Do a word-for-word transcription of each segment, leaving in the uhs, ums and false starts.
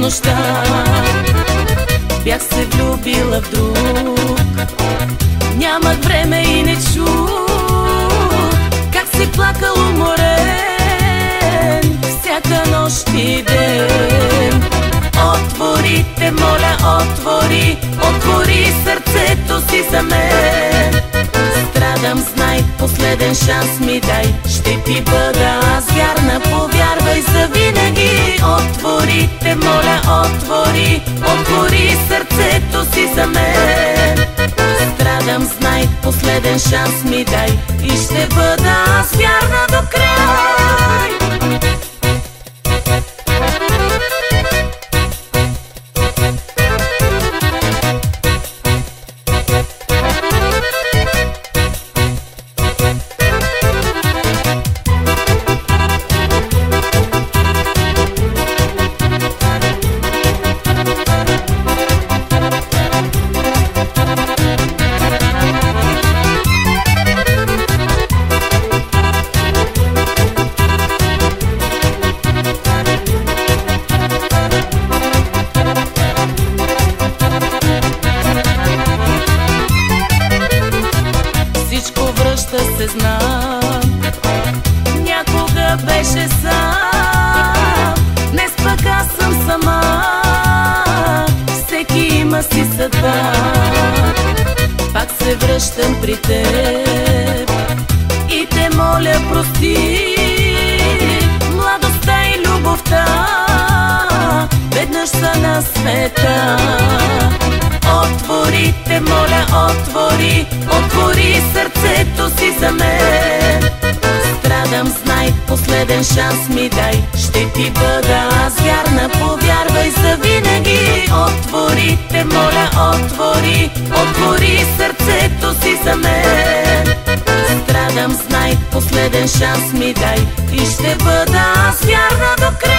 нощта. Бях се влюбила в друг, нямах време и не чух как си плакал уморен всяка нощ и ден. Отвори, те моля, отвори, отвори сърцето си за мен. Страдам, знай, последен шанс ми дай, ще ти бъда аз вярна, повярвай завинаги. Отвори, те моля, отвори, отвори сърцето си за мен. Страдам, знай, последен шанс ми дай и ще бъда аз вярна до край. Се знам, някога беше сам, днес пък аз съм сама. Всеки има си съдба. Пак се връщам при теб и те моля прости. Младостта и любовта веднъж са на света. Отвори, те моля, отвори, отвори сърцето си за мен. Страдам, знай, последен шанс ми дай, ще ти бъда аз вярна, повярвай завинаги. Отвори, те моля, отвори, отвори сърцето си за мен. Страдам, знай, последен шанс ми дай и ще бъда аз вярна до край.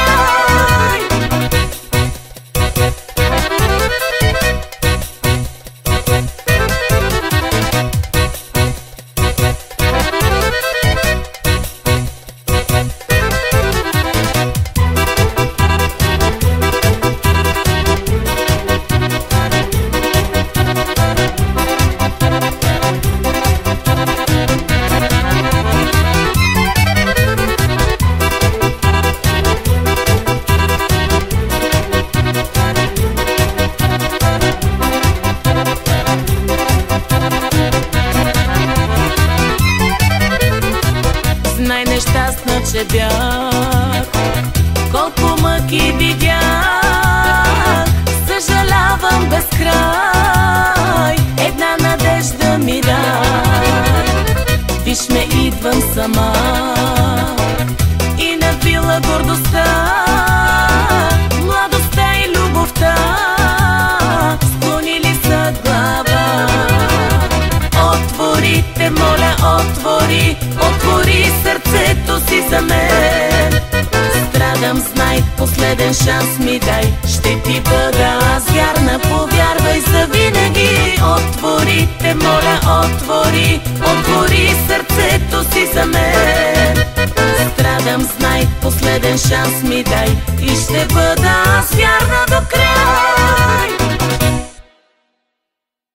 Най-нещастна, че бях, колко мъки видях. Съжалявам безкрай, една надежда ми дай. Виж ме, идвам сама и надвила гордостта. Младостта и любовта склонили са глава. Отвори, те моля, отвори, отвори сърцето си за мен. Страдам, знай, последен шанс ми дай, ще ти бъда аз вярна, повярвай завинаги. Отвори, те моля, отвори, отвори сърцето си за мен. Страдам, знай, последен шанс ми дай и ще бъда аз вярна до край.